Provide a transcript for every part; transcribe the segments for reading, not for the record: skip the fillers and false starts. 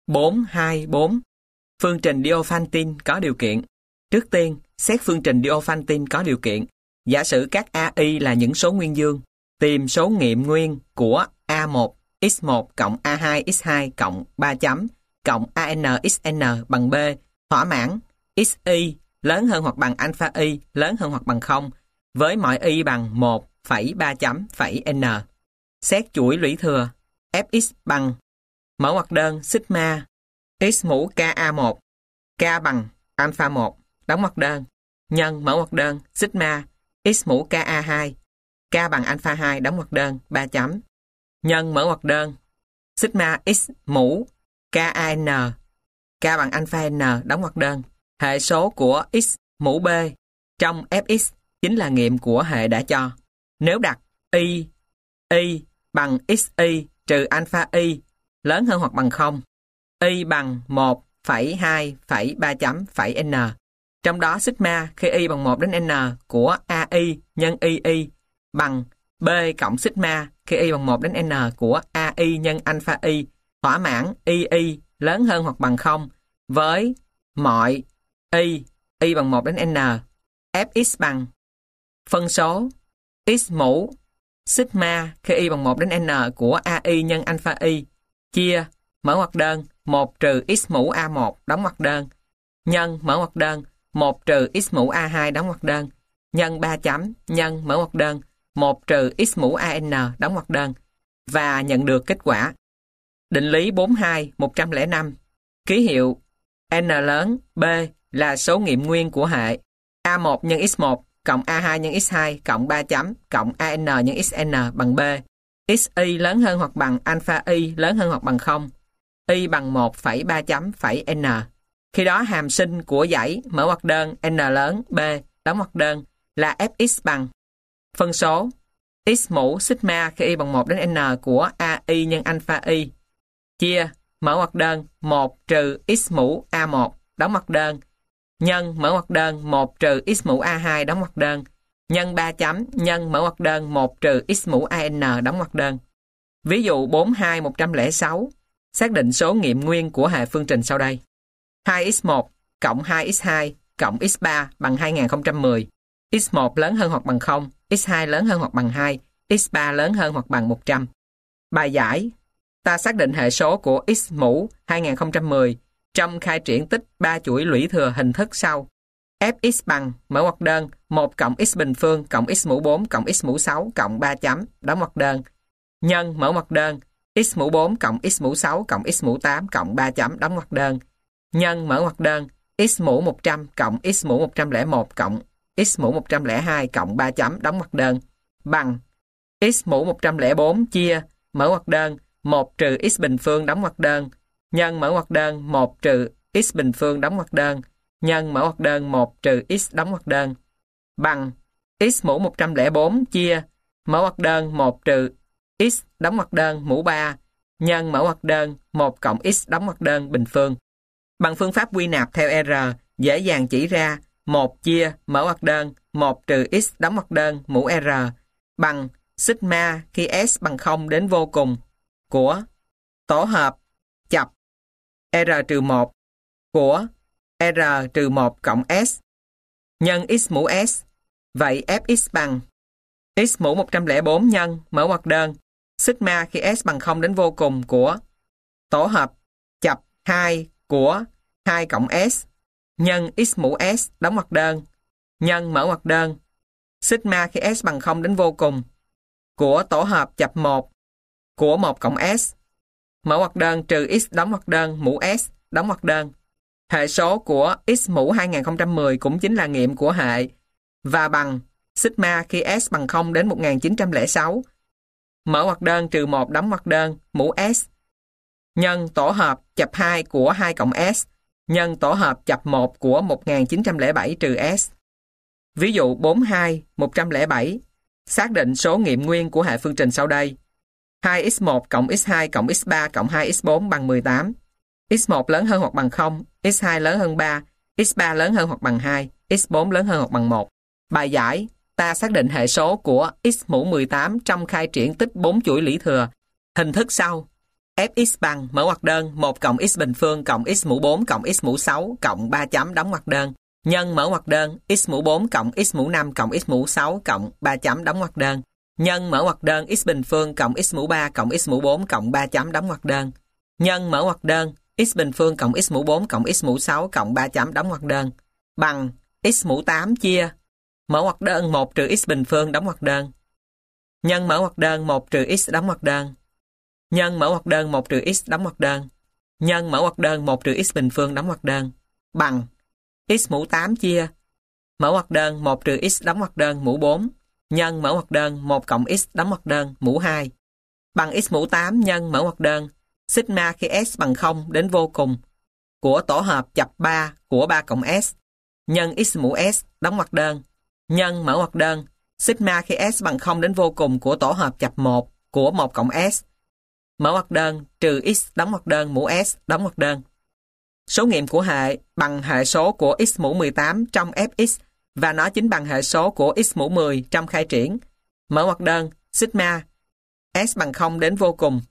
4.2.4 Phương trình Diophantine có điều kiện. Trước tiên, xét phương trình Diophantine có điều kiện. Giả sử các AI là những số nguyên dương. Tìm số nghiệm nguyên của A1 x1 cộng A2 x2 cộng 3 chấm cộng AN xn bằng B thỏa mãn xy lớn hơn hoặc bằng alpha y lớn hơn hoặc bằng 0 với mọi y bằng 1,3 chấm phẩy n. Xét chuỗi lũy thừa Fx bằng mở ngoặc đơn sigma x mũ KA1 K bằng alpha 1 đóng ngoặc đơn nhân mở ngoặc đơn sigma x mũ KA2 K bằng alpha 2 đóng ngoặc đơn 3 chấm nhân mở ngoặc đơn sigma x mũ KAN K bằng alpha n đóng ngoặc đơn hệ số của x mũ B trong Fx chính là nghiệm của hệ đã cho. Nếu đặt y bằng xy trừ alpha y lớn hơn hoặc bằng 0, y bằng 1,2,3 chấm phẩy n. Trong đó sigma khi y bằng 1 đến n của AI nhân y bằng B cộng sigma khi y bằng 1 đến n của AI nhân alpha y thỏa mãn y lớn hơn hoặc bằng 0 với mọi y bằng 1 đến n. Fx bằng phân số x mũ sigma khi y bằng 1 đến n của AI nhân alpha y chia mở ngoặc đơn 1 trừ x mũ A1 đóng ngoặc đơn nhân mở ngoặc đơn 1 trừ x mũ A2 đóng ngoặc đơn nhân 3 chấm nhân mở ngoặc đơn 1 trừ x mũ AN đóng ngoặc đơn và nhận được kết quả. Định lý 42.105 ký hiệu n lớn B là số nghiệm nguyên của hệ A1 nhân x1 cộng A2 nhân x2 cộng 3 chấm cộng AN nhân xn bằng B. Xy lớn hơn hoặc bằng alpha y lớn hơn hoặc bằng 0. Y bằng 1,3 chấm phẩy n. Khi đó hàm sinh của dãy mở ngoặc đơn n lớn B đóng ngoặc đơn là Fx bằng phân số x mũ sigma khi y bằng 1 đến n của AI nhân alpha y chia mở ngoặc đơn 1 trừ x mũ A1 đóng ngoặc đơn nhân mở ngoặc đơn 1 trừ x mũ A2 đóng ngoặc đơn nhân 3 chấm nhân mở ngoặc đơn 1 trừ x mũ AN đóng ngoặc đơn. Ví dụ 42.106 xác định số nghiệm nguyên của hệ phương trình sau đây. 2x1 cộng 2x2 cộng x3 bằng 2010. x1 lớn hơn hoặc bằng 0, x2 lớn hơn hoặc bằng 2, x3 lớn hơn hoặc bằng 100. Bài giải: ta xác định hệ số của x mũ 2010 trong khai triển tích 3 chuỗi lũy thừa hình thức sau. Fx bằng mở ngoặc đơn 1 cộng x bình phương cộng x mũ 4 cộng x mũ 6 cộng 3 chấm đóng ngoặc đơn nhân mở ngoặc đơn x mũ 4 cộng x mũ 6 cộng x mũ 8 cộng 3 chấm đóng ngoặc đơn nhân mở ngoặc đơn x mũ 100 cộng x mũ 101 cộng x mũ 102 cộng 3 chấm đóng ngoặc đơn bằng x mũ 104 chia mở ngoặc đơn 1 trừ x bình phương đóng ngoặc đơn nhân mở ngoặc đơn 1 trừ x bình phương đóng ngoặc đơn nhân mở ngoặc đơn 1 trừ x đóng ngoặc đơn bằng x mũ 104 chia mở ngoặc đơn 1 trừ x đóng ngoặc đơn mũ 3 nhân mở ngoặc đơn 1 cộng x đóng ngoặc đơn bình phương. Bằng phương pháp quy nạp theo R, dễ dàng chỉ ra 1 chia mở ngoặc đơn 1 trừ x đóng ngoặc đơn mũ R bằng sigma khi s bằng 0 đến vô cùng của tổ hợp chập R-1 của R-1 cộng S nhân x mũ S. Vậy Fx bằng x mũ 104 nhân mở ngoặc đơn sigma khi S bằng 0 đến vô cùng của tổ hợp chập 2 của 2 cộng S nhân x mũ S đóng ngoặc đơn nhân mở ngoặc đơn sigma khi S bằng 0 đến vô cùng của tổ hợp chập 1 của 1 cộng S mở ngoặc đơn trừ x đóng ngoặc đơn mũ S đóng ngoặc đơn. Hệ số của x mũ 2010 cũng chính là nghiệm của hệ và bằng sigma khi S bằng 0 đến 1906 mở ngoặc đơn trừ 1 đóng ngoặc đơn mũ S nhân tổ hợp chập 2 của 2 cộng S nhân tổ hợp chập 1 của 1907 trừ S. Ví dụ 42.107 xác định số nghiệm nguyên của hệ phương trình sau đây. 2x1 cộng x2 cộng x3 cộng 2x4 bằng 18. x1 lớn hơn hoặc bằng 0, x2 lớn hơn 3, x3 lớn hơn hoặc bằng 2, x4 lớn hơn hoặc bằng 1. Bài giải: ta xác định hệ số của x mũ 18 trong khai triển tích 4 chuỗi lũy thừa hình thức sau. Fx bằng mở ngoặc đơn 1 cộng x bình phương cộng x mũ 4 cộng x mũ 6 cộng 3 chấm đóng ngoặc đơn nhân mở ngoặc đơn x mũ 4 cộng x mũ 5 cộng x mũ 6 cộng 3 chấm đóng ngoặc đơn nhân mở ngoặc đơn x bình phương cộng x mũ 3 cộng x mũ 4 cộng 3 chấm đóng ngoặc đơn nhân mở ngoặc đơn x bình phương cộng x mũ 4 cộng x mũ 6 cộng 3 chấm đóng ngoặc đơn bằng x mũ 8 chia mở ngoặc đơn 1 trừ x bình phương đóng ngoặc đơn nhân mở ngoặc đơn 1 trừ x đóng ngoặc đơn nhân mở ngoặc đơn 1 trừ x đóng ngoặc đơn nhân mở ngoặc đơn 1 trừ x bình phương đóng ngoặc đơn bằng x mũ 8 chia mở ngoặc đơn 1 trừ x đóng ngoặc đơn mũ 4 nhân mở ngoặc đơn 1 cộng x đóng ngoặc đơn mũ 2 bằng x mũ 8 nhân mở ngoặc đơn sigma khi s bằng 0 đến vô cùng của tổ hợp chập 3 của 3 cộng s nhân x mũ s đóng ngoặc đơn nhân mở ngoặc đơn sigma khi s bằng 0 đến vô cùng của tổ hợp chập 1 của 1 cộng s mở ngoặc đơn trừ x đóng ngoặc đơn mũ s đóng ngoặc đơn. Số nghiệm của hệ bằng hệ số của x mũ 18 trong fx và nó chính bằng hệ số của x mũ 10 trong khai triển. Mở ngoặc đơn sigma s bằng 0 đến vô cùng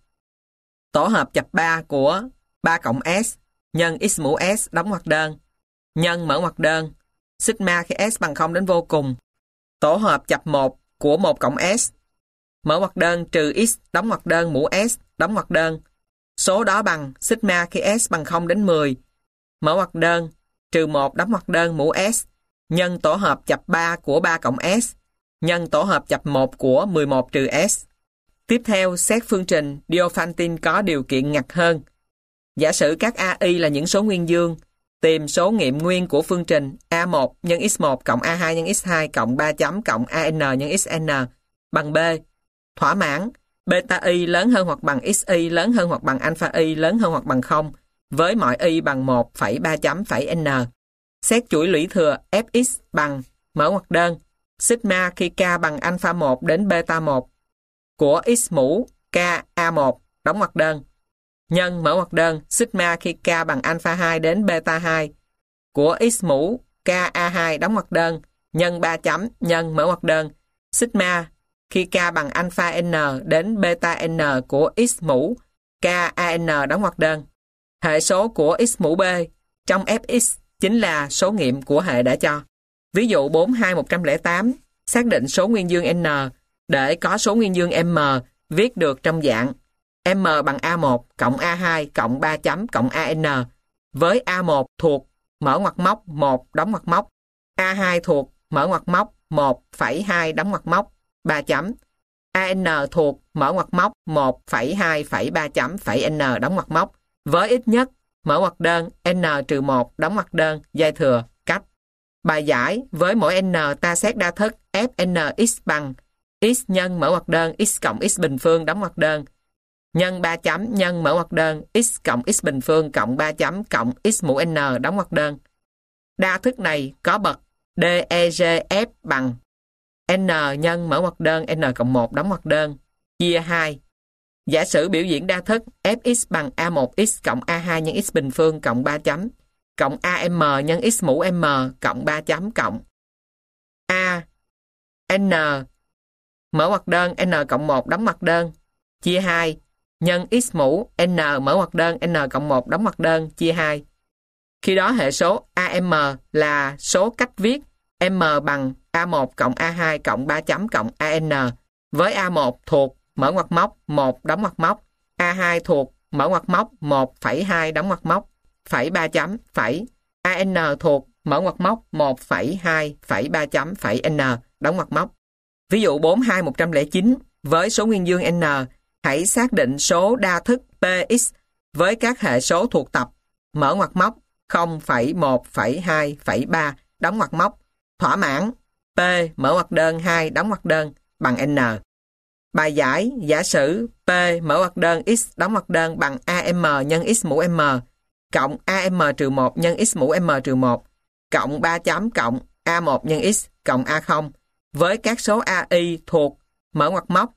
tổ hợp chập 3 của 3 cộng s nhân x mũ s đóng ngoặc đơn nhân mở ngoặc đơn sigma khi s bằng 0 đến vô cùng tổ hợp chập 1 của 1 cộng s mở ngoặc đơn trừ x đóng ngoặc đơn mũ s đóng ngoặc đơn số đó bằng sigma khi s bằng 0 đến 10 mở ngoặc đơn trừ 1 đóng ngoặc đơn mũ s nhân tổ hợp chập 3 của 3 cộng s nhân tổ hợp chập 1 của 11 trừ s. Tiếp theo, xét phương trình Diophantine có điều kiện ngặt hơn. Giả sử các AI là những số nguyên dương, tìm số nghiệm nguyên của phương trình A1 nhân x1 cộng A2 nhân x2 cộng 3 chấm cộng AN nhân xN bằng B. Thỏa mãn beta y lớn hơn hoặc bằng xy lớn hơn hoặc bằng alpha y lớn hơn hoặc bằng 0 với mọi y bằng 1,3 chấm phẩy n. Xét chuỗi lũy thừa fx bằng mở ngoặc đơn sigma khi k bằng alpha 1 đến beta 1 của x mũ k A1 đóng ngoặc đơn nhân mở ngoặc đơn sigma khi k bằng alpha 2 đến beta 2 của x mũ k A2 đóng ngoặc đơn nhân 3 chấm nhân mở ngoặc đơn sigma khi k bằng alpha n đến beta n của x mũ k an đóng ngoặc đơn. Hệ số của x mũ b trong fx chính là số nghiệm của hệ đã cho. Ví dụ 42108 xác định số nguyên dương n để có số nguyên dương m viết được trong dạng m bằng A1 cộng A2 cộng 3 chấm cộng AN với A1 thuộc mở ngoặc móc 1 đóng ngoặc móc, A2 thuộc mở ngoặc móc 1,2 đóng ngoặc móc 3 chấm, AN thuộc mở ngoặc móc 1,2,3 chấm phẩy n đóng ngoặc móc với ít nhất mở ngoặc đơn n-1 đóng ngoặc đơn giai thừa cách. Bài giải với mỗi n ta xét đa thức fnx bằng x nhân mở ngoặc đơn x cộng x bình phương đóng ngoặc đơn nhân 3 chấm nhân mở ngoặc đơn x cộng x bình phương cộng 3 chấm cộng x mũ n đóng ngoặc đơn. Đa thức này có bậc DEGF bằng n nhân mở ngoặc đơn n cộng 1 đóng ngoặc đơn chia 2. Giả sử biểu diễn đa thức fx bằng A1x cộng A2 nhân x bình phương cộng 3 chấm cộng AM nhân x mũ m cộng 3 chấm cộng A n mở ngoặc đơn n cộng 1 đóng ngoặc đơn chia 2 nhân x mũ n mở ngoặc đơn n cộng 1 đóng ngoặc đơn chia 2. Khi đó hệ số AM là số cách viết m bằng A1 cộng A2 cộng 3 chấm cộng AN với A1 thuộc mở ngoặc móc 1 đóng ngoặc móc, A2 thuộc mở ngoặc móc 1,2 đóng ngoặc móc, phẩy 3 chấm, phẩy, AN thuộc mở ngoặc móc 1,2, phẩy 3 chấm, phẩy N đóng ngoặc móc. Ví dụ 42109 với số nguyên dương N, hãy xác định số đa thức Px với các hệ số thuộc tập mở ngoặc móc 0,1,2,3 đóng ngoặc móc, thỏa mãn P mở ngoặc đơn 2 đóng ngoặc đơn bằng N. Bài giải giả sử P mở ngoặc đơn x đóng ngoặc đơn bằng AM nhân x mũ m cộng AM-1 nhân x mũ m-1 cộng 3 chấm cộng A1 nhân x cộng A0 với các số AI thuộc mở ngoặc móc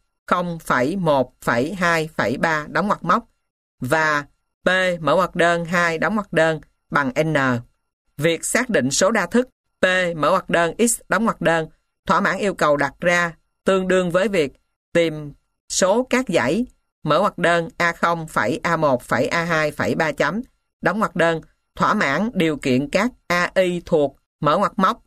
0,1,2,3 đóng ngoặc móc và P mở ngoặc đơn 2 đóng ngoặc đơn bằng N. Việc xác định số đa thức P mở ngoặc đơn x đóng ngoặc đơn thỏa mãn yêu cầu đặt ra tương đương với việc tìm số các dãy mở ngoặc đơn A0 phẩy A1 phẩy A2 phẩy 3 chấm, đóng ngoặc đơn, thỏa mãn điều kiện các AI thuộc mở ngoặc móc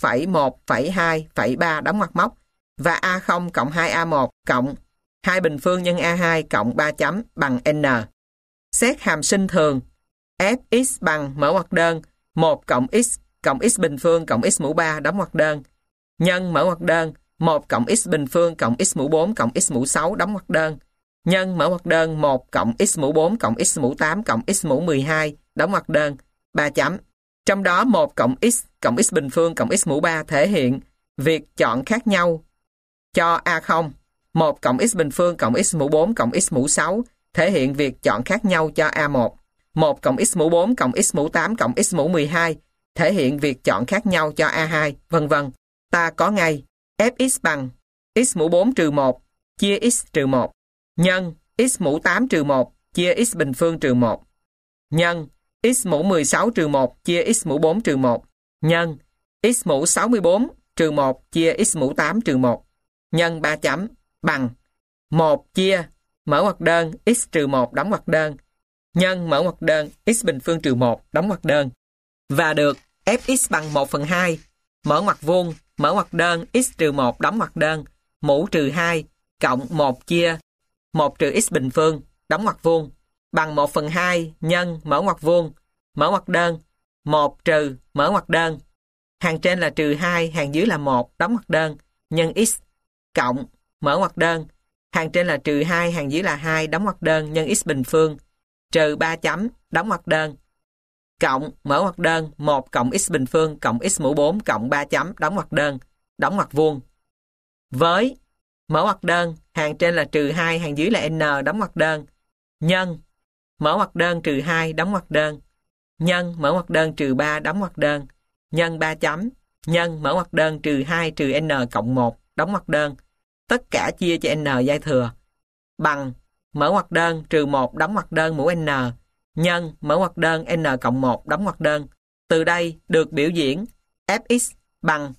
0,1,2,3 đóng ngoặc móc và A0 cộng 2A1 cộng 2 bình phương nhân A2 cộng 3 chấm bằng N. Xét hàm sinh thường Fx bằng mở ngoặc đơn 1 cộng x bình phương cộng x mũ 3 đóng ngoặc đơn nhân mở ngoặc đơn 1 cộng x bình phương cộng x mũ 4 cộng x mũ 6 đóng ngoặc đơn nhân mở ngoặc đơn 1 cộng x mũ 4 cộng x mũ 8 cộng x mũ 12 đóng ngoặc đơn 3 chấm. Trong đó 1 cộng x bình phương cộng x mũ 3 thể hiện việc chọn khác nhau cho A0, 1 cộng x bình phương cộng x mũ 4 cộng x mũ 6 thể hiện việc chọn khác nhau cho A1, 1 cộng x mũ 4 cộng x mũ 8 cộng x mũ 12 thể hiện việc chọn khác nhau cho A2, vân vân. Ta có ngay Fx bằng x mũ 4 trừ 1 chia x trừ 1 nhân x mũ 8 trừ 1 chia x bình phương trừ 1 nhân x mũ 16 trừ 1 chia x mũ 4 trừ 1 nhân x mũ 64 trừ 1 chia x mũ 8 trừ 1 nhân 3 chấm bằng 1 chia mở ngoặc đơn x trừ 1 đóng ngoặc đơn nhân mở ngoặc đơn x bình phương trừ 1 đóng ngoặc đơn và được Fx bằng 1/2 mở ngoặc vuông mở ngoặc đơn x trừ 1 đóng ngoặc đơn mũ trừ 2 cộng 1 chia 1 trừ x bình phương đóng ngoặc vuông bằng 1/2 nhân mở ngoặc vuông mở ngoặc đơn 1 trừ mở ngoặc đơn hàng trên là trừ 2 hàng dưới là 1 đóng ngoặc đơn nhân x cộng mở ngoặc đơn hàng trên là trừ 2 hàng dưới là 2 đóng ngoặc đơn nhân x bình phương trừ 3 chấm đóng ngoặc đơn cộng mở ngoặc đơn 1 cộng x bình phương cộng x mũ 4 cộng 3 chấm đóng ngoặc đơn đóng ngoặc vuông với mở ngoặc đơn hàng trên là trừ 2 hàng dưới là n đóng ngoặc đơn nhân mở ngoặc đơn trừ 2 đóng ngoặc đơn nhân mở ngoặc đơn trừ 3 đóng ngoặc đơn nhân 3 chấm nhân mở ngoặc đơn trừ 2 trừ n cộng 1 đóng ngoặc đơn tất cả chia cho n giai thừa bằng mở ngoặc đơn trừ 1 đóng ngoặc đơn mũ n nhân mở ngoặc đơn n cộng 1 đóng ngoặc đơn. Từ đây được biểu diễn Fx bằng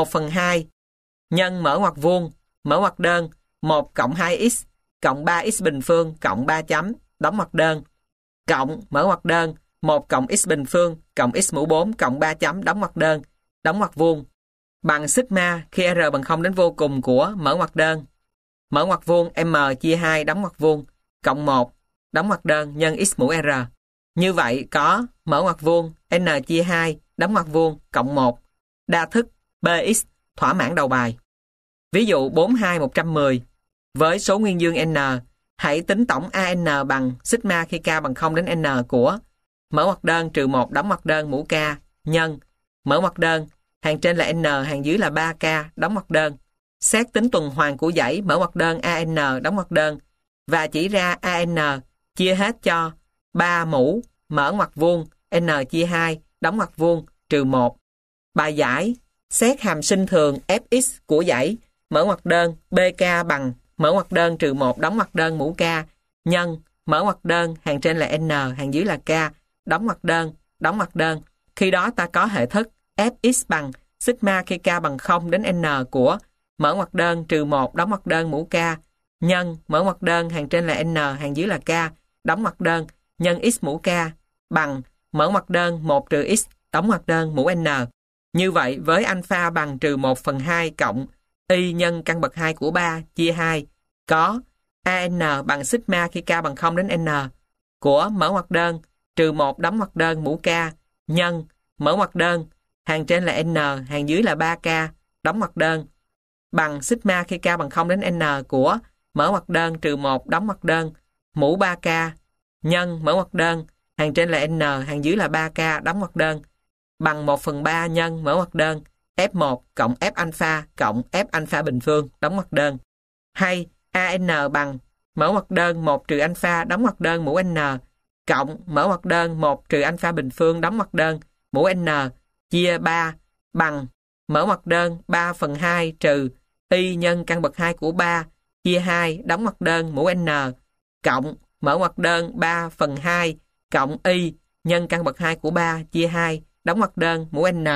1/2 nhân mở ngoặc vuông mở ngoặc đơn 1 cộng 2x cộng 3x bình phương cộng 3 chấm đóng ngoặc đơn cộng mở ngoặc đơn 1 cộng x bình phương cộng x mũ 4 cộng 3 chấm đóng ngoặc đơn đóng ngoặc vuông bằng sigma khi r bằng 0 đến vô cùng của mở ngoặc đơn mở ngoặc vuông m chia 2 đóng ngoặc vuông cộng 1 đóng ngoặc đơn nhân x mũ r. Như vậy có mở ngoặc vuông n chia 2 đóng ngoặc vuông cộng 1 đa thức bx thỏa mãn đầu bài. Ví dụ 42110 với số nguyên dương n, hãy tính tổng an bằng sigma khi k bằng 0 đến n của mở ngoặc đơn trừ 1 đóng ngoặc đơn mũ k nhân mở ngoặc đơn hàng trên là n hàng dưới là 3k đóng ngoặc đơn. Xét tính tuần hoàn của dãy mở ngoặc đơn an đóng ngoặc đơn và chỉ ra an chia hết cho 3 mũ mở ngoặc vuông n chia 2 đóng ngoặc vuông trừ 1. Bài giải xét hàm sinh thường Fx của dãy mở ngoặc đơn BK bằng mở ngoặc đơn trừ 1 đóng ngoặc đơn mũ k nhân mở ngoặc đơn hàng trên là n hàng dưới là k đóng ngoặc đơn. Khi đó ta có hệ thức Fx bằng sigma khi k bằng 0 đến n của mở ngoặc đơn trừ 1 đóng ngoặc đơn mũ k nhân mở ngoặc đơn hàng trên là n hàng dưới là k đóng ngoặc đơn nhân x mũ k bằng mở ngoặc đơn 1 trừ x đóng ngoặc đơn mũ n. Như vậy với alpha bằng trừ 1/2 cộng y nhân căn bậc 2 của 3 chia 2 có an bằng sigma khi k bằng 0 đến n của mở ngoặc đơn trừ 1 đóng ngoặc đơn mũ k nhân mở ngoặc đơn hàng trên là n hàng dưới là 3k đóng ngoặc đơn bằng sigma khi k bằng 0 đến n của mở ngoặc đơn trừ 1 đóng ngoặc đơn mũ 3k nhân mở ngoặc đơn hàng trên là n hàng dưới là 3k đóng ngoặc đơn bằng 1/3 nhân mở ngoặc đơn F1 cộng F alpha cộng F alpha bình phương đóng ngoặc đơn. Hay an bằng mở ngoặc đơn 1 trừ alpha đóng ngoặc đơn mũ n cộng mở ngoặc đơn 1 trừ alpha bình phương đóng ngoặc đơn mũ n chia 3 bằng mở ngoặc đơn 3/2 trừ y nhân căn bậc 2 của 3 chia 2 đóng ngoặc đơn mũ n cộng mở ngoặc đơn 3/2 cộng y nhân căn bậc 2 của 3 chia 2 đóng ngoặc đơn mũ n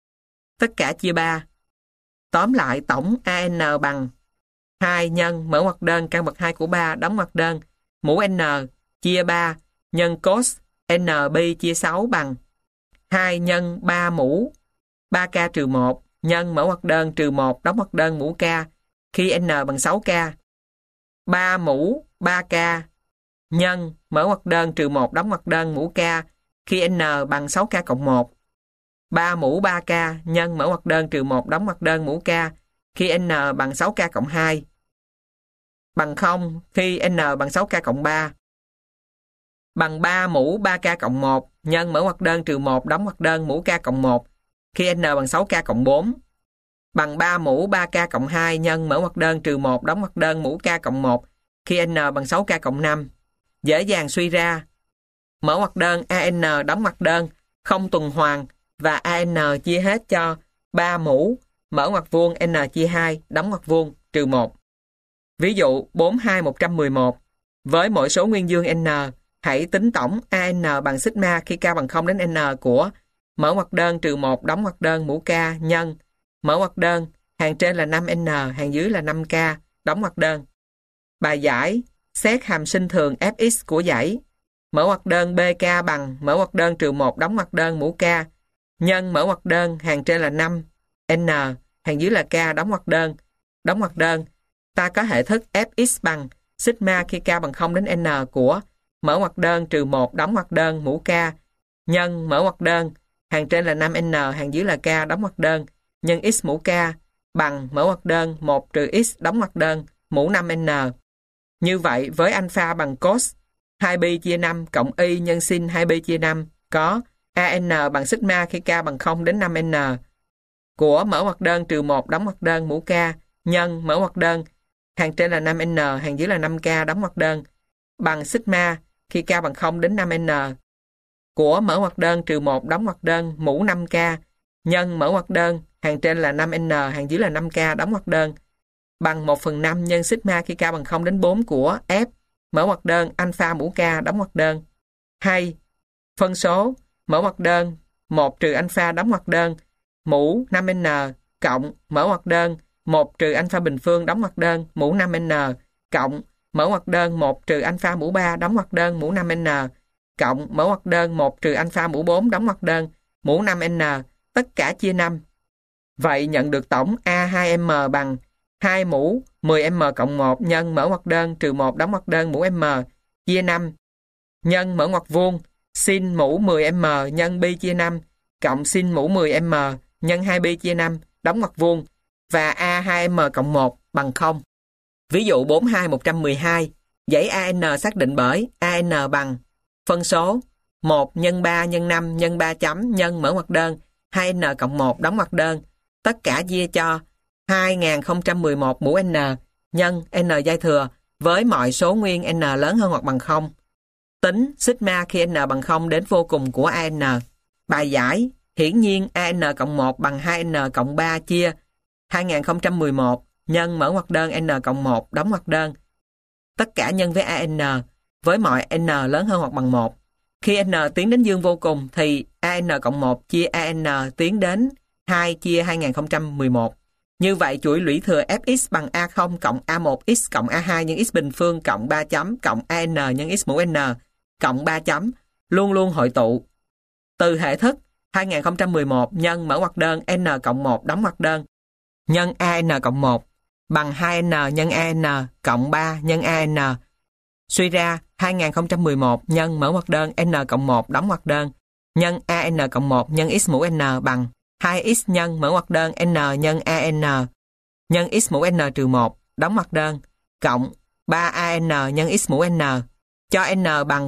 tất cả chia 3. Tóm lại tổng an bằng 2 nhân mở ngoặc đơn căn bậc 2 của 3 đóng ngoặc đơn mũ n chia 3 nhân cos nb chia 6 bằng 2 nhân 3 mũ 3k trừ 1 nhân mở ngoặc đơn trừ 1 đóng ngoặc đơn mũ k khi n bằng 6k. 3 mũ 3k nhân mở ngoặc đơn trừ 1 đóng ngoặc đơn mũ k khi n bằng 6k cộng 1. 3 mũ 3k nhân mở ngoặc đơn trừ 1 đóng ngoặc đơn mũ k khi n bằng 6k cộng 2 bằng 0 khi n bằng 6k cộng 3. Bằng 3 mũ 3k cộng 1 nhân mở ngoặc đơn trừ 1 đóng ngoặc đơn mũ k cộng 1 khi n bằng 6k cộng 4. Bằng 3 mũ 3k cộng 2 nhân mở ngoặc đơn trừ 1 đóng ngoặc đơn mũ k cộng 1 khi n bằng 6k cộng 5. Dễ dàng suy ra. Mở ngoặc đơn AN đóng ngoặc đơn không tuần hoàn và AN chia hết cho 3 mũ mở ngoặc vuông N chia 2 đóng ngoặc vuông trừ 1. Ví dụ 42111. Với mỗi số nguyên dương N, hãy tính tổng AN bằng sigma khi k bằng 0 đến N của mở ngoặc đơn trừ 1 đóng ngoặc đơn mũ k nhân mở ngoặc đơn hàng trên là 5N, hàng dưới là 5K, đóng ngoặc đơn. Bài giải xét hàm sinh thường Fx của dãy mở ngoặc đơn BK bằng mở ngoặc đơn trừ 1 đóng ngoặc đơn mũ K nhân mở ngoặc đơn hàng trên là 5N, hàng dưới là K, đóng ngoặc đơn. Ta có hệ thức Fx bằng sigma khi K bằng 0 đến N của mở ngoặc đơn trừ 1 đóng ngoặc đơn mũ K nhân mở ngoặc đơn hàng trên là 5N, hàng dưới là K, đóng ngoặc đơn nhân x mũ K bằng mở ngoặc đơn 1 trừ x đóng ngoặc đơn mũ 5N. Như vậy với alpha bằng cos 2pi chia 5 cộng y nhân sin 2pi chia 5 có AN bằng sigma khi K bằng 0 đến 5N của mở ngoặc đơn trừ 1 đóng ngoặc đơn mũ K nhân mở ngoặc đơn hàng trên là 5N, hàng dưới là 5K, đóng ngoặc đơn bằng sigma khi K bằng 0 đến 5N của mở ngoặc đơn trừ 1 đóng ngoặc đơn mũ 5K nhân mở ngoặc đơn hàng trên là 5N, hàng dưới là 5K, đóng ngoặc đơn bằng 1/5 nhân sigma khi K bằng 0 đến 4 của F mở ngoặc đơn alpha mũ K, đóng ngoặc đơn. Hay phân số mở ngoặc đơn 1 trừ alpha đóng ngoặc đơn mũ 5N cộng mở ngoặc đơn 1 trừ alpha bình phương đóng ngoặc đơn mũ 5N cộng mở ngoặc đơn 1 trừ alpha mũ 3 đóng ngoặc đơn mũ 5N cộng mở ngoặc đơn 1 trừ alpha mũ 4 đóng ngoặc đơn mũ 5N, tất cả chia 5. Vậy nhận được tổng A2M bằng 2 mũ 10M cộng 1 nhân mở ngoặc đơn trừ 1 đóng ngoặc đơn mũ M chia 5 nhân mở ngoặc vuông sin mũ 10M nhân pi chia 5 cộng sin mũ 10M nhân 2pi chia 5 đóng ngoặc vuông và A2M cộng 1 bằng 0. Ví dụ 42112, dãy AN xác định bởi AN bằng phân số 1 nhân 3 nhân 5 nhân 3 chấm nhân mở ngoặc đơn 2N cộng 1 đóng ngoặc đơn, tất cả chia cho 2011 mũ N nhân N giai thừa với mọi số nguyên N lớn hơn hoặc bằng 0. Tính sigma khi N bằng 0 đến vô cùng của AN. Bài giải hiển nhiên AN cộng 1 bằng 2N cộng 3 chia 2011 nhân mở ngoặc đơn N cộng 1 đóng ngoặc đơn. Tất cả nhân với AN với mọi N lớn hơn hoặc bằng 1. Khi N tiến đến dương vô cùng thì AN cộng 1 chia AN tiến đến 2 chia 2011. Như vậy chuỗi lũy thừa Fx bằng A0 cộng A1x cộng A2 nhân x bình phương cộng 3 chấm cộng AN nhân x mũ N cộng 3 chấm luôn luôn hội tụ. Từ hệ thức 2011 nhân mở ngoặc đơn N cộng 1 đóng ngoặc đơn nhân AN cộng 1 bằng 2N nhân AN cộng 3 nhân AN. Suy ra 2011 nhân mở ngoặc đơn N cộng 1 đóng ngoặc đơn nhân AN cộng 1 nhân x mũ N bằng 2x nhân mở ngoặc đơn N nhân AN nhân x mũ N trừ 1 đóng ngoặc đơn cộng 3AN nhân x mũ N cho N bằng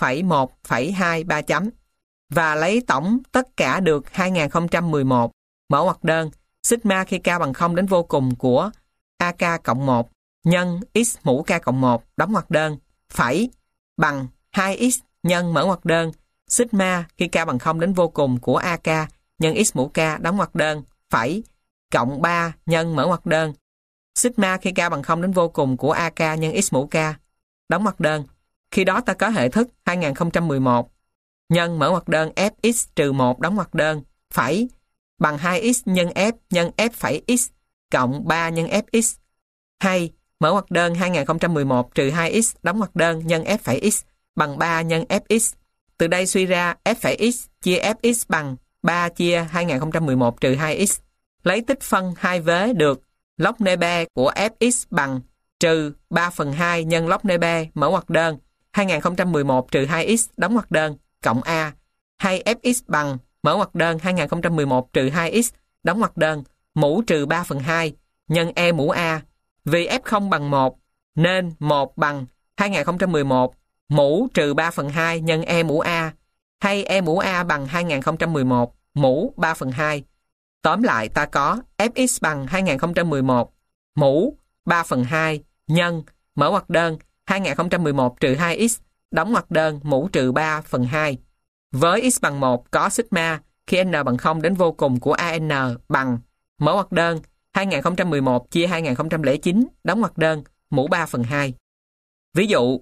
0,1,23 chấm và lấy tổng tất cả được 2011 mở ngoặc đơn sigma khi K bằng 0 đến vô cùng của AK cộng 1 nhân x mũ K cộng 1 đóng ngoặc đơn phẩy bằng 2x nhân mở ngoặc đơn sigma khi K bằng 0 đến vô cùng của AK nhân x mũ K đóng ngoặc đơn phẩy cộng 3 nhân mở ngoặc đơn sigma khi K bằng 0 đến vô cùng của AK nhân x mũ K đóng ngoặc đơn. Khi đó ta có hệ thức 2011 nhân mở ngoặc đơn Fx trừ 1 đóng ngoặc đơn phẩy bằng 2x nhân F nhân F phẩy x cộng 3 nhân Fx hay mở ngoặc đơn 2011 trừ 2x đóng ngoặc đơn nhân f phẩy x bằng 3 nhân fx. Từ đây suy ra f phẩy x chia fx bằng 3 chia 2011 trừ 2x. Lấy tích phân hai vế được log nê be của fx bằng trừ 3 phần 2 nhân log nê be mở ngoặc đơn 2011 trừ 2x đóng ngoặc đơn cộng a, hay fx bằng mở ngoặc đơn 2011 trừ 2x đóng ngoặc đơn mũ trừ 3 phần 2 nhân e mũ a. Vì f0 bằng 1 nên 1 bằng 2011 mũ trừ 3 phần 2 nhân e mũ a, hay e mũ a bằng 2011 mũ 3 phần 2. Tóm lại ta có fx bằng 2011 mũ 3 phần 2 nhân mở ngoặc đơn 2011 trừ 2x đóng ngoặc đơn mũ trừ 3 phần 2. Với x bằng 1 có sigma khi n bằng 0 đến vô cùng của an bằng mở ngoặc đơn 2011 chia 2009 đóng ngoặc đơn mũ 3 phần 2. Ví dụ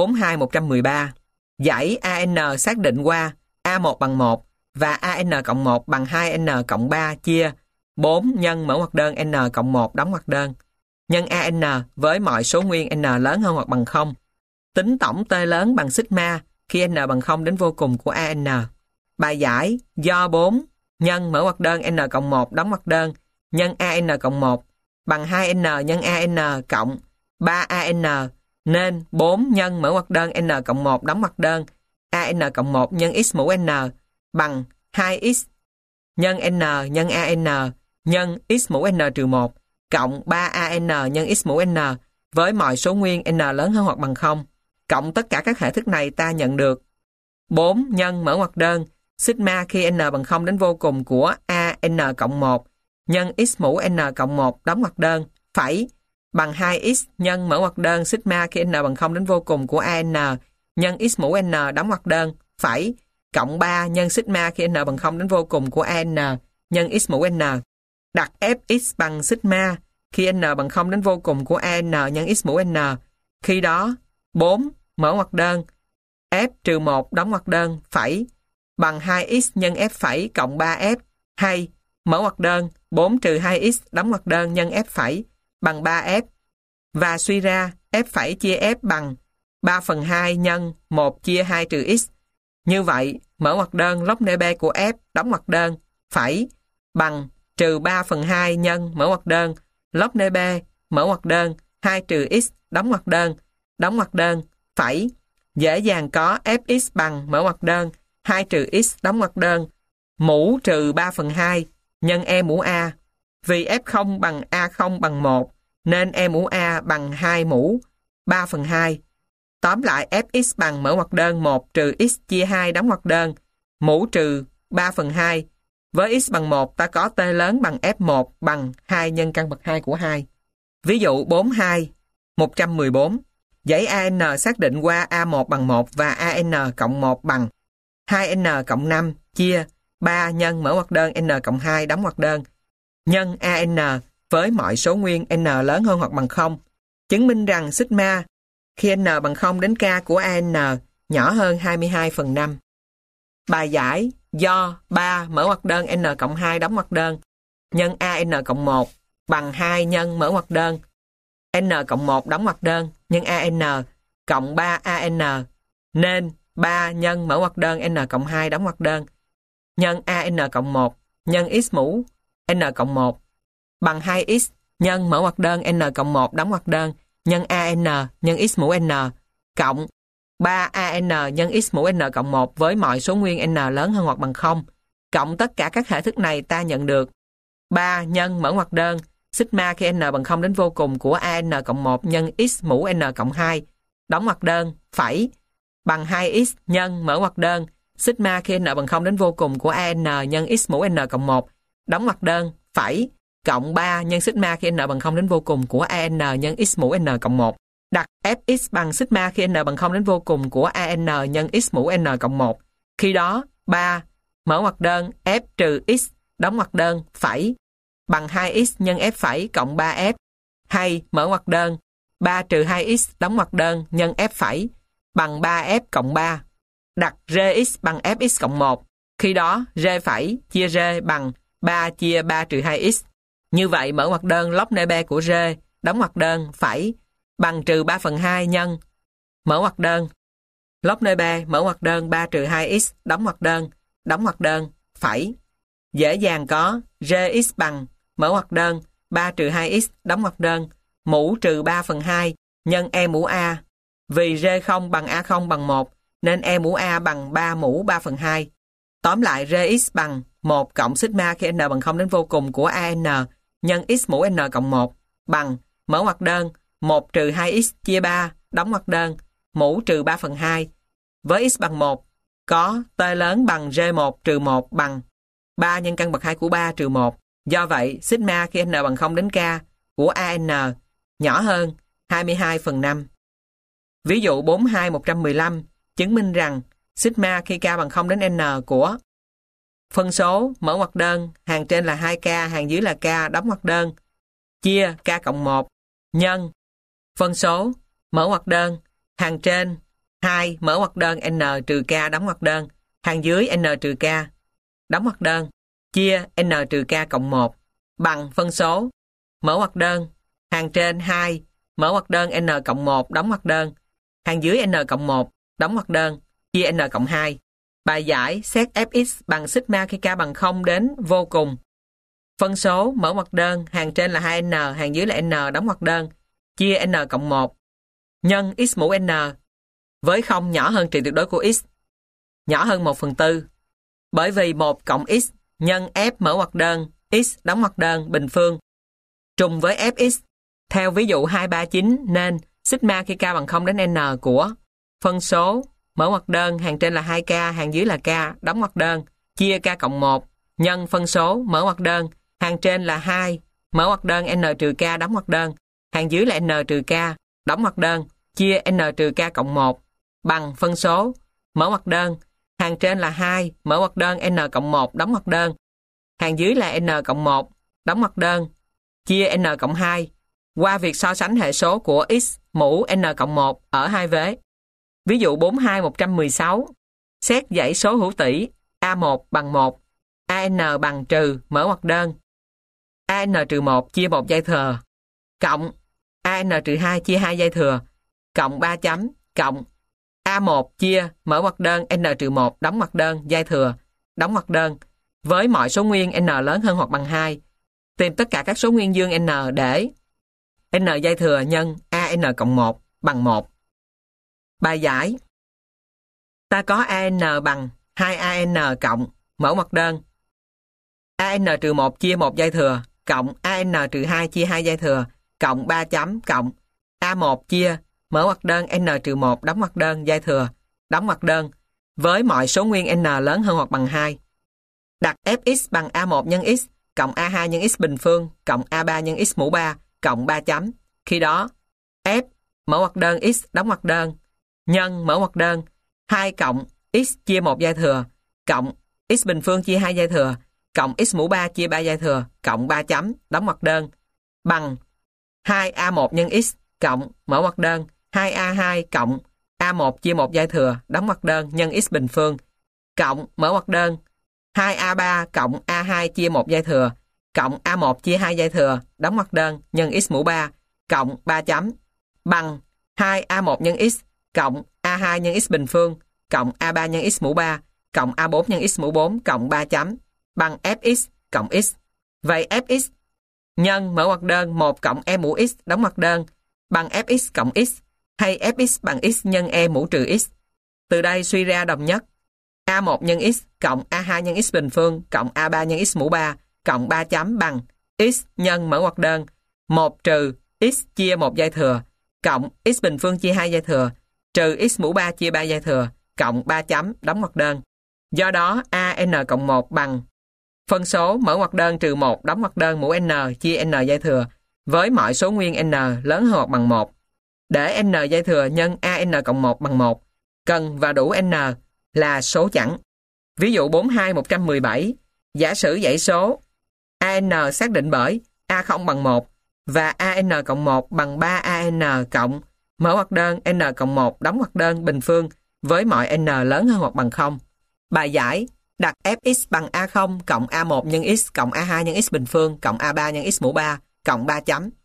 42113. Dãy AN xác định qua A1 bằng 1 và AN cộng 1 bằng 2N cộng 3 chia 4 nhân mở ngoặc đơn N cộng 1 đóng ngoặc đơn nhân AN với mọi số nguyên N lớn hơn hoặc bằng 0. Tính tổng T lớn bằng sigma khi N bằng 0 đến vô cùng của AN. Bài giải do 4 nhân mở ngoặc đơn N cộng 1 đóng ngoặc đơn nhân AN cộng 1 bằng 2N nhân AN cộng 3AN nên 4 nhân mở ngoặc đơn N cộng 1 đóng ngoặc đơn AN cộng 1 nhân x mũ N bằng 2x nhân N nhân AN nhân x mũ N trừ 1 cộng 3AN nhân x mũ N với mọi số nguyên N lớn hơn hoặc bằng 0. Cộng tất cả các hệ thức này ta nhận được 4 nhân mở ngoặc đơn sigma khi N bằng 0 đến vô cùng của AN cộng 1 nhân x mũ N cộng 1 đóng ngoặc đơn phẩy bằng 2x nhân mở ngoặc đơn sigma khi N bằng 0 đến vô cùng của AN nhân x mũ N đóng ngoặc đơn phẩy cộng 3 nhân sigma khi N bằng 0 đến vô cùng của AN nhân x mũ N. Đặt fx bằng sigma khi N bằng 0 đến vô cùng của AN nhân x mũ N. Khi đó 4 mở ngoặc đơn f trừ 1 đóng ngoặc đơn phẩy bằng 2x nhân f phẩy cộng 3f hay mở ngoặc đơn 4 trừ 2x đóng ngoặc đơn nhân f phẩy bằng 3f và suy ra f phẩy chia f bằng 3 phần 2 nhân 1 chia 2 trừ x. Như vậy, mở ngoặc đơn log nê be của f đóng ngoặc đơn phẩy bằng trừ 3 phần 2 nhân mở ngoặc đơn log nê be mở ngoặc đơn 2 trừ x đóng ngoặc đơn phẩy dễ dàng có fx bằng mở ngoặc đơn 2 trừ x đóng ngoặc đơn mũ trừ 3 phần 2 nhân e mũ a. Vì f0 bằng a0 bằng 1 nên e mũ a bằng 2 mũ 3 phần 2. Tóm lại fx bằng mở ngoặc đơn 1 trừ x chia 2 đóng ngoặc đơn mũ trừ 3 phần 2. Với x bằng 1 ta có t lớn bằng f1 bằng 2 nhân căn bậc 2 của 2. Ví dụ 114. Dãy AN xác định qua A1 bằng 1 và AN cộng 1 bằng 2N cộng 5 chia 3 nhân mở ngoặc đơn N cộng 2 đóng ngoặc đơn nhân AN với mọi số nguyên N lớn hơn hoặc bằng 0. Chứng minh rằng sigma khi N bằng 0 đến K của AN nhỏ hơn 22 phần 5. Bài giải do 3 mở ngoặc đơn N cộng 2 đóng ngoặc đơn nhân AN cộng 1 bằng 2 nhân mở ngoặc đơn N cộng 1 đóng ngoặc đơn nhân AN cộng 3AN nên 3 nhân mở ngoặc đơn N cộng 2 đóng ngoặc đơn nhân AN cộng 1 nhân x mũ N cộng 1 bằng 2x nhân mở ngoặc đơn N cộng 1 đóng ngoặc đơn nhân AN nhân x mũ N cộng 3AN nhân x mũ N cộng 1 với mọi số nguyên N lớn hơn hoặc bằng 0. Cộng tất cả các hệ thức này ta nhận được 3 nhân mở ngoặc đơn sigma khi N bằng 0 đến vô cùng của AN cộng 1 nhân x mũ N cộng 2 đóng ngoặc đơn phẩy bằng 2x nhân mở ngoặc đơn sigma khi N bằng 0 đến vô cùng của AN nhân x mũ N cộng 1 đóng ngoặc đơn phẩy cộng 3 nhân sigma khi N bằng 0 đến vô cùng của AN nhân x mũ N cộng 1. Đặt fx bằng sigma khi N bằng 0 đến vô cùng của AN nhân x mũ N cộng 1. Khi đó 3 mở ngoặc đơn f trừ x đóng ngoặc đơn phẩy bằng 2x nhân f phẩy cộng 3f hay mở ngoặc đơn 3 trừ 2x đóng ngoặc đơn nhân f phẩy bằng 3f cộng 3. Đặt rx bằng fx cộng 1. Khi đó r phẩy chia r bằng 3 chia 3 trừ 2x. Như vậy mở ngoặc đơn log nê be của r đóng ngoặc đơn phẩy bằng trừ 3/2 nhân mở ngoặc đơn log nơi B mở ngoặc đơn 3 trừ 2x đóng ngoặc đơn phẩy. Dễ dàng có Gx bằng mở ngoặc đơn 3 trừ 2x đóng ngoặc đơn mũ trừ 3/2 nhân E mũ A. Vì G0 bằng A0 bằng 1 nên E mũ A bằng 3 mũ 3/2. Tóm lại Gx bằng 1 cộng sigma khi n bằng 0 đến vô cùng của AN nhân x mũ n cộng 1 bằng mở ngoặc đơn 1 trừ 2x chia 3 đóng ngoặc đơn mũ trừ 3/2. Với x bằng 1 có t lớn bằng G1 trừ 1 bằng 3 nhân căn bậc 2 của 3 trừ 1. Do vậy, sigma khi n bằng 0 đến k của AN nhỏ hơn 22/5. Ví dụ 42115 chứng minh rằng sigma khi k bằng 0 đến n của phân số mở ngoặc đơn hàng trên là 2k, hàng dưới là k đóng ngoặc đơn chia k cộng 1 nhân phân số mở ngoặc đơn hàng trên 2 mở ngoặc đơn n trừ k đóng ngoặc đơn hàng dưới n trừ k đóng ngoặc đơn chia n trừ k cộng 1 bằng phân số mở ngoặc đơn hàng trên 2 mở ngoặc đơn n cộng 1 đóng ngoặc đơn hàng dưới n cộng 1 đóng ngoặc đơn chia n cộng 2. Bài giải xét fx bằng sigma khi k bằng 0 đến vô cùng. Phân số mở ngoặc đơn hàng trên là 2n, hàng dưới là n đóng ngoặc đơn chia n cộng 1 nhân x mũ n với 0 nhỏ hơn trị tuyệt đối của x, nhỏ hơn 1/4. Bởi vì 1 cộng x nhân f mở ngoặc đơn x đóng ngoặc đơn bình phương trùng với fx. Theo ví dụ 239 nên sigma khi k bằng 0 đến n của phân số mở ngoặc đơn hàng trên là 2k, hàng dưới là k đóng ngoặc đơn chia k cộng 1 nhân phân số mở ngoặc đơn hàng trên là 2 mở ngoặc đơn n trừ k đóng ngoặc đơn hàng dưới là n trừ k đóng ngoặc đơn chia n trừ k cộng 1 bằng phân số mở ngoặc đơn hàng trên là 2 mở ngoặc đơn n cộng 1 đóng ngoặc đơn hàng dưới là n cộng 1 đóng ngoặc đơn chia n cộng 2 qua việc so sánh hệ số của x mũ n cộng 1 ở hai vế. Ví dụ 42116 xét dãy số hữu tỷ A1 bằng 1, AN bằng trừ mở ngoặc đơn AN trừ 1 chia 1 dây thừa cộng AN trừ 2 chia 2 dây thừa cộng 3 chấm cộng A1 chia mở ngoặc đơn N trừ 1 đóng ngoặc đơn dây thừa đóng ngoặc đơn với mọi số nguyên N lớn hơn hoặc bằng 2. Tìm tất cả các số nguyên dương N để N dây thừa nhân AN cộng 1 bằng 1. Bài giải: ta có AN bằng 2AN cộng mở ngoặc đơn AN trừ 1 chia 1 dây thừa cộng AN trừ 2 chia 2 dây thừa cộng 3 chấm cộng A1 chia mở ngoặc đơn N trừ 1 đóng ngoặc đơn dây thừa đóng ngoặc đơn với mọi số nguyên N lớn hơn hoặc bằng 2. Đặt Fx bằng A1 nhân x cộng A2 nhân x bình phương cộng A3 nhân x mũ 3 cộng 3 chấm. Khi đó F mở ngoặc đơn x đóng ngoặc đơn nhân mở ngoặc đơn 2 cộng x chia 1 dây thừa cộng x bình phương chia 2 dây thừa cộng x mũ 3 chia 3 dây thừa cộng 3 chấm đóng ngoặc đơn bằng 2A1 nhân x cộng mở ngoặc đơn 2A2 cộng A1 chia 1 dây thừa đóng ngoặc đơn nhân x bình phương cộng mở ngoặc đơn 2A3 cộng A2 chia 1 dây thừa cộng A1 chia 2 dây thừa đóng ngoặc đơn nhân x mũ 3 cộng 3 chấm bằng 2A1 nhân x cộng A2 nhân x bình phương cộng A3 nhân x mũ 3 cộng A4 nhân x mũ 4 cộng 3 chấm bằng Fx cộng x. Vậy Fx nhân mở ngoặc đơn 1 cộng E mũ x đóng ngoặc đơn bằng Fx cộng x hay Fx bằng x nhân E mũ trừ x. Từ đây suy ra đồng nhất A1 nhân x cộng A2 nhân x bình phương cộng A3 nhân x mũ 3 cộng 3 chấm bằng x nhân mở ngoặc đơn 1 trừ x chia 1 dây thừa cộng x bình phương chia 2 dây thừa trừ x mũ 3 chia 3 dây thừa cộng 3 chấm đóng ngoặc đơn. Do đó AN cộng 1 bằng phân số mở ngoặc đơn trừ 1 đóng ngoặc đơn mũ N chia N dây thừa với mọi số nguyên N lớn hơn hoặc bằng 1. Để N dây thừa nhân AN cộng 1 bằng 1, cần và đủ N là số chẵn. Ví dụ 42117, giả sử dãy số AN xác định bởi A0 bằng 1 và AN cộng 1 bằng 3AN cộng mở ngoặc đơn N cộng 1 đóng ngoặc đơn bình phương với mọi N lớn hơn hoặc bằng 0. Bài giải: đặt Fx bằng A0 cộng A1 nhân x cộng A2 nhân x bình phương cộng A3 nhân x mũ 3 cộng 3 chấm.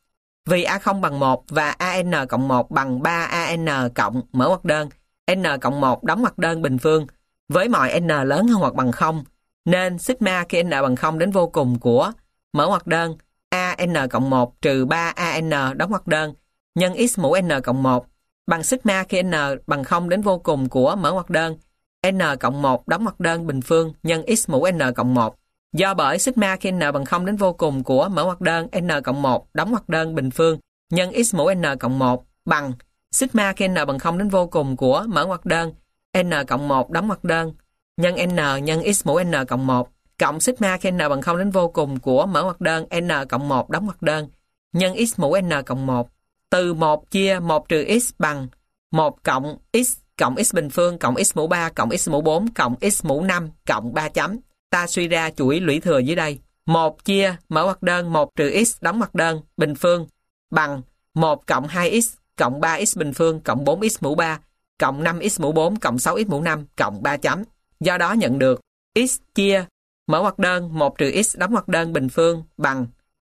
Vì A0 bằng 1 và AN cộng 1 bằng 3AN cộng mở ngoặc đơn N cộng 1 đóng ngoặc đơn bình phương với mọi N lớn hơn hoặc bằng 0, nên sigma khi N bằng 0 đến vô cùng của mở ngoặc đơn AN cộng 1 trừ 3AN đóng ngoặc đơn nhân x mũ N cộng 1 bằng sigma khi N bằng 0 đến vô cùng của mở ngoặc đơn N cộng 1 đóng ngoặc đơn bình phương nhân x mũ N cộng 1. Do bởi sigma khi N bằng 0 đến vô cùng của mở ngoặc đơn N cộng 1 đóng ngoặc đơn bình phương nhân x mũ N cộng 1 bằng sigma khi N bằng 0 đến vô cùng của mở ngoặc đơn N cộng 1 đóng ngoặc đơn nhân N nhân x mũ N cộng 1 cộng sigma khi N bằng 0 đến vô cùng của mở ngoặc đơn N cộng 1 đóng ngoặc đơn nhân x mũ N cộng 1 từ 1 chia 1 trừ x bằng 1 cộng x bình phương cộng x mũ 3 cộng x mũ 4 cộng x mũ 5 cộng 3 chấm. Ta suy ra chuỗi lũy thừa dưới đây. 1 chia mở ngoặc đơn 1 trừ x đóng ngoặc đơn bình phương bằng 1 cộng 2x cộng 3x bình phương cộng 4x mũ 3 cộng 5x mũ 4 cộng 6x mũ 5 cộng 3 chấm. Do đó nhận được x chia mở ngoặc đơn 1 trừ x đóng ngoặc đơn bình phương bằng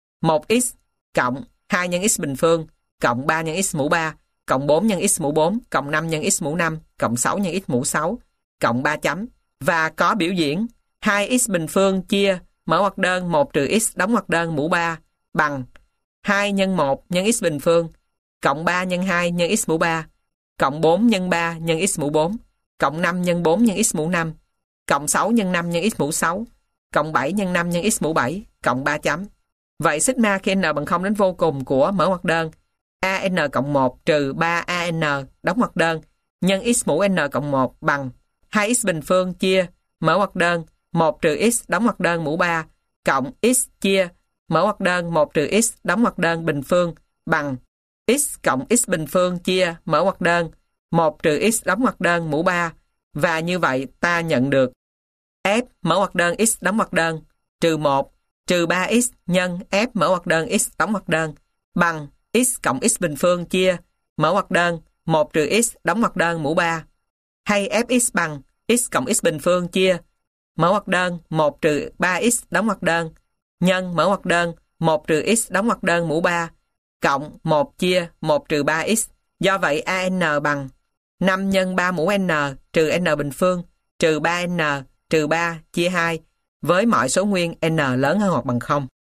1x cộng 2 nhân x bình phương cộng 3 nhân x mũ 3 cộng 4 nhân x mũ 4 cộng 5 nhân x mũ 5 cộng 6 nhân x mũ 6 cộng 3 chấm. Và có biểu diễn 2x bình phương chia mở ngoặc đơn 1 trừ x đóng ngoặc đơn mũ 3 bằng 2 nhân 1 nhân x bình phương cộng 3 nhân 2 nhân x mũ 3 cộng 4 nhân 3 nhân x mũ 4 cộng 5 nhân 4 nhân x mũ 5 cộng 6 nhân 5 nhân x mũ 6 cộng 7 nhân 5 nhân x mũ 7 cộng 3 chấm. Vậy sigma khi N bằng 0 đến vô cùng của mở ngoặc đơn AN cộng 1 trừ 3AN đóng ngoặc đơn nhân x mũ N cộng 1 bằng 2x bình phương chia mở ngoặc đơn 1 trừ x đóng ngoặc đơn mũ 3 cộng x chia mở ngoặc đơn 1 trừ x đóng ngoặc đơn bình phương bằng x cộng x bình phương chia mở ngoặc đơn 1 trừ x đóng ngoặc đơn mũ 3. Và như vậy ta nhận được f mở ngoặc đơn x đóng ngoặc đơn trừ 1 trừ 3x nhân f mở ngoặc đơn x đóng ngoặc đơn bằng x cộng x bình phương chia mở ngoặc đơn 1 trừ x đóng ngoặc đơn mũ 3, hay fx bằng x cộng x bình phương chia mở ngoặc đơn 1 trừ 3x đóng ngoặc đơn nhân mở ngoặc đơn 1 trừ x đóng ngoặc đơn mũ 3 cộng 1 chia 1 trừ 3x. Do vậy AN bằng 5 nhân 3 mũ N trừ N bình phương trừ 3N trừ 3 chia 2 với mọi số nguyên N lớn hơn hoặc bằng 0.